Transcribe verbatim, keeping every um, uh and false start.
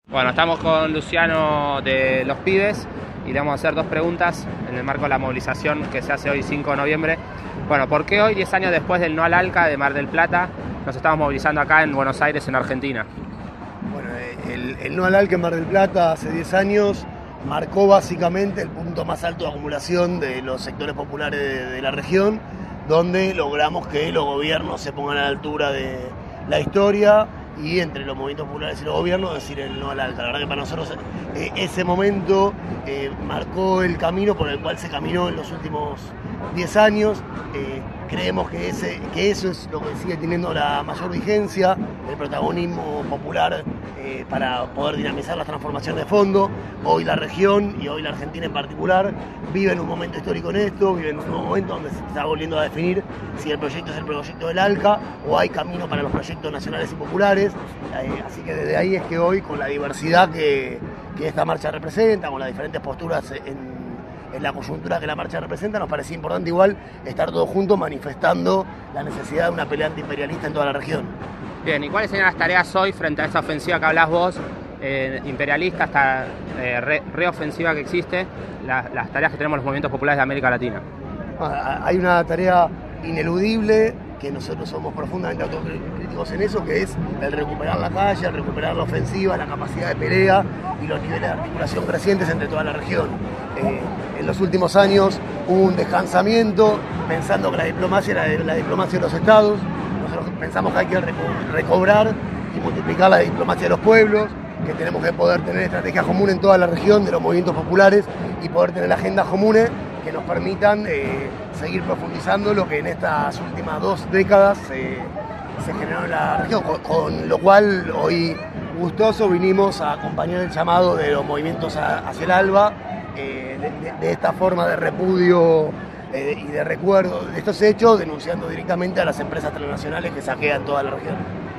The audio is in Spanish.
Bueno, estamos con Luciano de Los Pibes y le vamos a hacer dos preguntas en el marco de la movilización que se hace hoy cinco de noviembre. Bueno, ¿por qué hoy, diez años después del no al ALCA de Mar del Plata, nos estamos movilizando acá en Buenos Aires, en Argentina? Bueno, el, el no al ALCA en Mar del Plata hace diez años marcó básicamente el punto más alto de acumulación de los sectores populares de, de la región, donde logramos que los gobiernos se pongan a la altura de la historia y entre los movimientos populares y los gobiernos decir el no al ALCA. La verdad que para nosotros eh, ese momento eh, marcó el camino por el cual se caminó en los últimos diez años. Eh, creemos que, ese, que eso es lo que sigue teniendo la mayor vigencia, el protagonismo popular eh, para poder dinamizar las transformaciones de fondo. Hoy la región y hoy la Argentina en particular viven un momento histórico en esto, viven un nuevo momento donde se está volviendo a definir si el proyecto es el proyecto del ALCA o hay camino para los proyectos nacionales y populares. Eh, así que desde ahí es que hoy, con la diversidad que, que esta marcha representa, con las diferentes posturas en en la coyuntura que la marcha representa, nos parecía importante igual estar todos juntos manifestando la necesidad de una pelea antiimperialista en toda la región. Bien, ¿y cuáles serían las tareas hoy frente a esa ofensiva que hablás vos, eh, imperialista, esta eh, re, reofensiva que existe, la, las tareas que tenemos los movimientos populares de América Latina? Ah, hay una tarea ineludible, que nosotros somos profundamente autocríticos en eso, que es el recuperar la calle, el recuperar la ofensiva, la capacidad de pelea y los niveles de articulación crecientes entre toda la región. Eh, en los últimos años hubo un descansamiento, pensando que la diplomacia era la diplomacia de los estados. Nosotros pensamos que hay que reco- recobrar y multiplicar la diplomacia de los pueblos, que tenemos que poder tener estrategias comunes en toda la región de los movimientos populares y poder tener agendas comunes que nos permitan eh, seguir profundizando lo que en estas últimas dos décadas eh, se generó en la región, con, con lo cual hoy gustoso vinimos a acompañar el llamado de los movimientos a, hacia el ALBA, eh, de, de, de esta forma de repudio eh, y de recuerdo de estos hechos, denunciando directamente a las empresas transnacionales que saquean toda la región.